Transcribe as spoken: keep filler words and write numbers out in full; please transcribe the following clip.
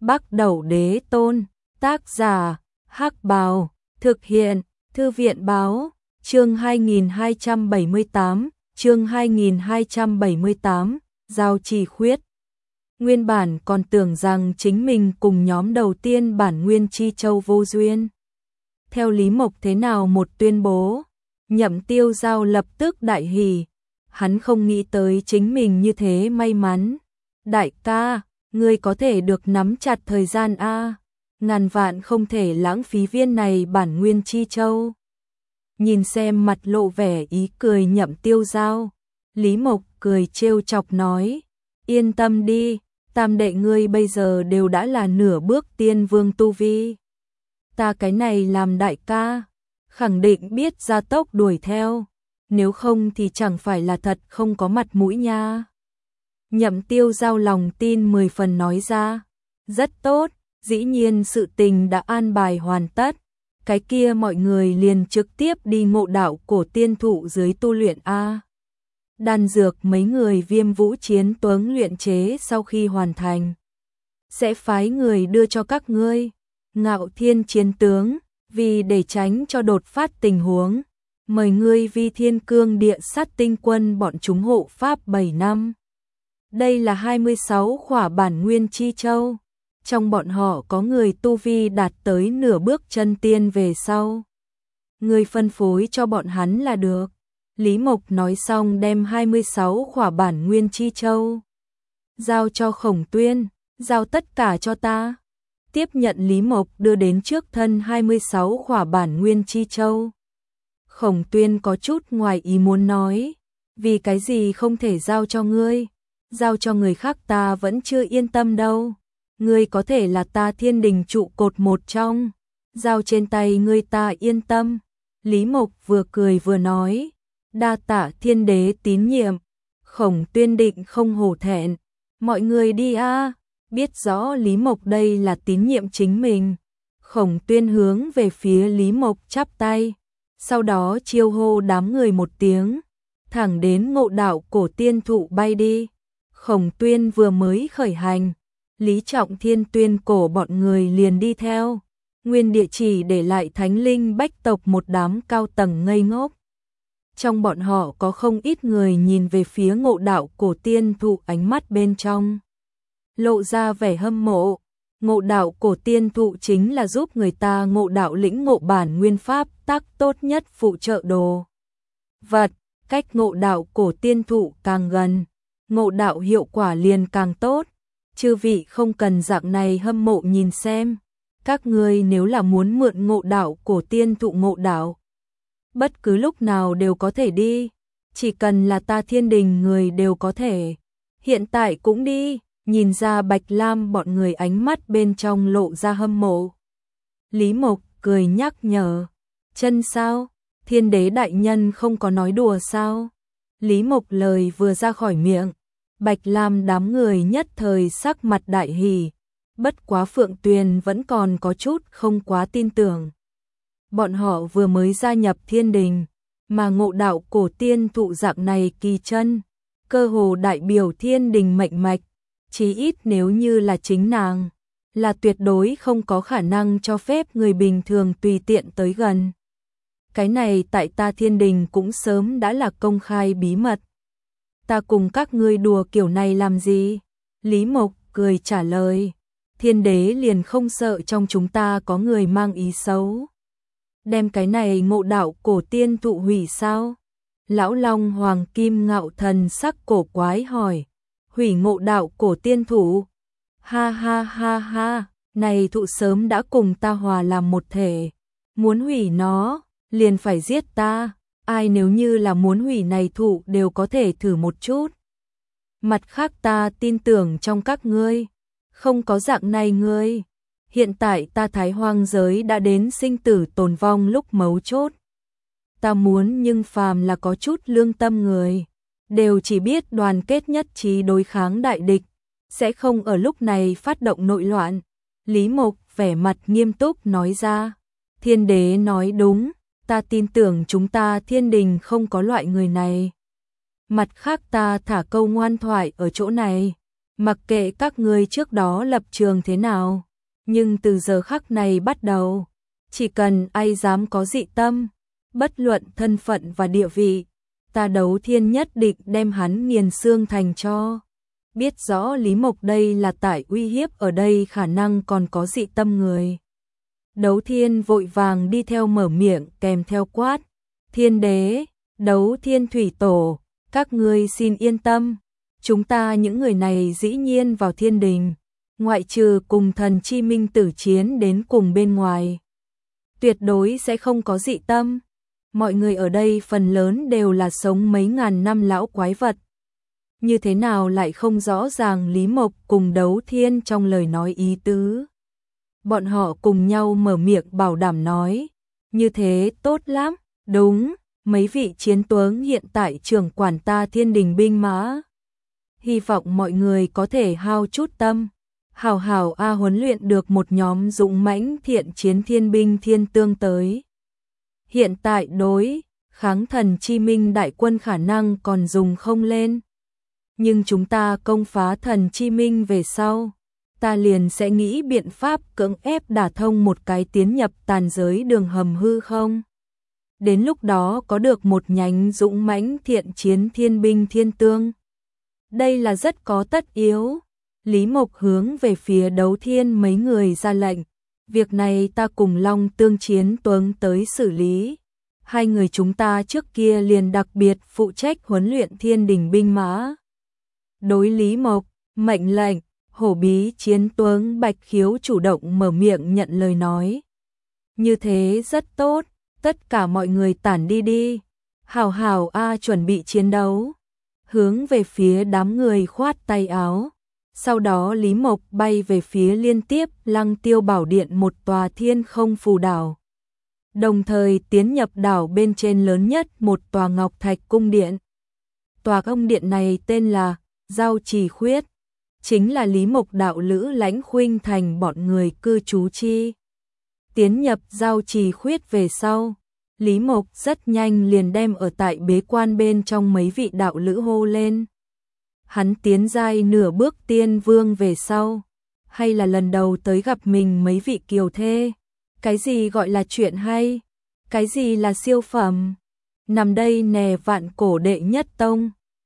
Bắc Đẩu Đế Tôn, tác giả, Hắc Bào, thực hiện, Thư viện báo, chương hai nghìn hai trăm bảy mươi tám, chương hai nghìn hai trăm bảy mươi tám, Giao Trì Khuyết. Nguyên bản còn tưởng rằng chính mình cùng nhóm đầu tiên bản nguyên Chi Châu vô duyên. Theo Lý Mộc thế nào một tuyên bố, Nhậm Tiêu Giao lập tức đại hỉ, hắn không nghĩ tới chính mình như thế may mắn. Đại ca, ngươi có thể được nắm chặt thời gian a, ngàn vạn không thể lãng phí viên này bản nguyên Chi Châu. Nhìn xem mặt lộ vẻ ý cười Nhậm Tiêu Giao, Lý Mộc cười trêu chọc nói, yên tâm đi, tam đệ ngươi bây giờ đều đã là nửa bước tiên vương tu vi. Ta cái này làm đại ca, khẳng định biết gia tốc đuổi theo, nếu không thì chẳng phải là thật không có mặt mũi nha. Nhậm Tiêu Giao lòng tin mười phần nói ra, rất tốt, dĩ nhiên sự tình đã an bài hoàn tất, cái kia mọi người liền trực tiếp đi ngộ đạo cổ tiên thụ dưới tu luyện a. Đan dược mấy người Viêm Vũ Chiến Tuấn luyện chế sau khi hoàn thành, sẽ phái người đưa cho các ngươi. Ngạo Thiên Chiến Tướng, vì để tránh cho đột phát tình huống, mời ngươi Vi Thiên Cương Địa Sát Tinh Quân bọn chúng hộ pháp bảy năm. Đây là hai mươi sáu khỏa bản nguyên Chi Châu, trong bọn họ có người tu vi đạt tới nửa bước chân tiên về sau. Ngươi phân phối cho bọn hắn là được. Lý Mộc nói xong đem hai mươi sáu khỏa bản nguyên Chi Châu giao cho Khổng Tuyên, giao tất cả cho ta. Tiếp nhận Lý Mộc đưa đến trước thân hai mươi sáu khỏa bản nguyên Chi Châu. Khổng Tuyên có chút ngoài ý muốn nói, vì cái gì không thể giao cho ngươi, giao cho người khác ta vẫn chưa yên tâm đâu. Ngươi có thể là ta Thiên Đình trụ cột một trong, giao trên tay ngươi ta yên tâm. Lý Mộc vừa cười vừa nói, đa tạ Thiên Đế tín nhiệm. Khổng Tuyên định không hổ thẹn, mọi người đi a. Biết rõ Lý Mộc đây là tín nhiệm chính mình, Khổng Tuyên hướng về phía Lý Mộc chắp tay, sau đó chiêu hô đám người một tiếng, thẳng đến ngộ đạo cổ tiên thụ bay đi. Khổng Tuyên vừa mới khởi hành, Lý Trọng Thiên tuyên cổ bọn người liền đi theo, nguyên địa chỉ để lại thánh linh bách tộc một đám cao tầng ngây ngốc. Trong bọn họ có không ít người nhìn về phía ngộ đạo cổ tiên thụ, ánh mắt bên trong lộ ra vẻ hâm mộ. Ngộ đạo cổ tiên thụ chính là giúp người ta ngộ đạo lĩnh ngộ bản nguyên pháp tắc tốt nhất phụ trợ đồ vật, cách ngộ đạo cổ tiên thụ càng gần, ngộ đạo hiệu quả liền càng tốt. Chư vị không cần dạng này hâm mộ nhìn xem, các ngươi nếu là muốn mượn ngộ đạo cổ tiên thụ ngộ đạo, bất cứ lúc nào đều có thể đi, chỉ cần là ta Thiên Đình người đều có thể, hiện tại cũng đi. Nhìn ra Bạch Lam bọn người ánh mắt bên trong lộ ra hâm mộ, Lý Mộc cười nhắc nhở, chân sao, Thiên Đế đại nhân không có nói đùa sao? Lý Mộc lời vừa ra khỏi miệng, Bạch Lam đám người nhất thời sắc mặt đại hỉ, bất quá Phượng Tuyền vẫn còn có chút không quá tin tưởng. Bọn họ vừa mới gia nhập Thiên Đình, mà ngộ đạo cổ tiên thụ dạng này kỳ chân, cơ hồ đại biểu Thiên Đình mệnh mạch. Chí ít nếu như là chính nàng, là tuyệt đối không có khả năng cho phép người bình thường tùy tiện tới gần. Cái này tại ta Thiên Đình cũng sớm đã là công khai bí mật. Ta cùng các ngươi đùa kiểu này làm gì? Lý Mộc cười trả lời, Thiên Đế liền không sợ trong chúng ta có người mang ý xấu, đem cái này ngộ đạo cổ tiên thụ hủy sao? Lão Long Hoàng Kim Ngạo Thần sắc cổ quái hỏi, hủy ngộ đạo cổ tiên thụ? Ha ha ha ha, này thụ sớm đã cùng ta hòa làm một thể, muốn hủy nó, liền phải giết ta, ai nếu như là muốn hủy này thụ đều có thể thử một chút. Mặt khác ta tin tưởng trong các ngươi, không có dạng này ngươi, hiện tại ta Thái Hoang giới đã đến sinh tử tồn vong lúc mấu chốt. Ta muốn nhưng phàm là có chút lương tâm người, đều chỉ biết đoàn kết nhất trí đối kháng đại địch, sẽ không ở lúc này phát động nội loạn. Lý Mộc vẻ mặt nghiêm túc nói ra, Thiên Đế nói đúng, ta tin tưởng chúng ta Thiên Đình không có loại người này. Mặt khác ta thả câu ngoan thoại ở chỗ này, Mặc kệ các ngươi trước đó lập trường thế nào, nhưng từ giờ khắc này bắt đầu, chỉ cần ai dám có dị tâm, bất luận thân phận và địa vị, ta Đấu Thiên nhất định đem hắn nghiền xương thành tro. Biết rõ Lý Mộc đây là tại uy hiếp ở đây khả năng còn có dị tâm người. Đấu Thiên vội vàng đi theo mở miệng kèm theo quát. Thiên đế, Đấu Thiên thủy tổ, các ngươi xin yên tâm. Chúng ta những người này dĩ nhiên vào thiên đình, ngoại trừ cùng thần chi minh tử chiến đến cùng bên ngoài. Tuyệt đối sẽ không có dị tâm. Mọi người ở đây phần lớn đều là sống mấy ngàn năm lão quái vật. Như thế nào lại không rõ ràng Lý Mộc cùng Đấu Thiên trong lời nói ý tứ. Bọn họ cùng nhau mở miệng bảo đảm nói. Như thế tốt lắm, đúng, mấy vị chiến tướng hiện tại trưởng quản ta thiên đình binh mã. Hy vọng mọi người có thể hao chút tâm. Hào hào A huấn luyện được một nhóm dũng mãnh thiện chiến thiên binh thiên tương tới. Hiện tại đối, kháng thần chi minh đại quân khả năng còn dùng không lên. Nhưng chúng ta công phá thần chi minh về sau, ta liền sẽ nghĩ biện pháp cưỡng ép đả thông một cái tiến nhập tàn giới đường hầm hư không. Đến lúc đó có được một nhánh dũng mãnh thiện chiến thiên binh thiên tương. Đây là rất có tất yếu. Lý Mộc hướng về phía Đấu Thiên mấy người ra lệnh. Việc này ta cùng Long Tương Chiến Tuấn tới xử lý. Hai người chúng ta trước kia liền đặc biệt phụ trách huấn luyện thiên đình binh mã. Đối Lý Mộc, mệnh lệnh, Hổ Bí Chiến Tuấn Bạch Khiếu chủ động mở miệng nhận lời nói. Như thế rất tốt, tất cả mọi người tản đi đi. Hào hào A chuẩn bị chiến đấu. Hướng về phía đám người khoát tay áo. Sau đó Lý Mộc bay về phía liên tiếp Lăng Tiêu Bảo Điện một tòa thiên không phù đảo. Đồng thời tiến nhập đảo bên trên lớn nhất một tòa ngọc thạch cung điện. Tòa cung điện này tên là Giao Trì Khuyết, chính là Lý Mộc đạo lữ Lãnh Khuynh Thành bọn người cư trú chi. Tiến nhập Giao Trì Khuyết về sau, Lý Mộc rất nhanh liền đem ở tại bế quan bên trong mấy vị đạo lữ hô lên. Hắn tiến giai nửa bước tiên vương về sau, hay là lần đầu tới gặp mình mấy vị kiều thê. Cái gì gọi là chuyện hay? Cái gì là siêu phẩm? Nằm đây nè vạn cổ đệ nhất tông.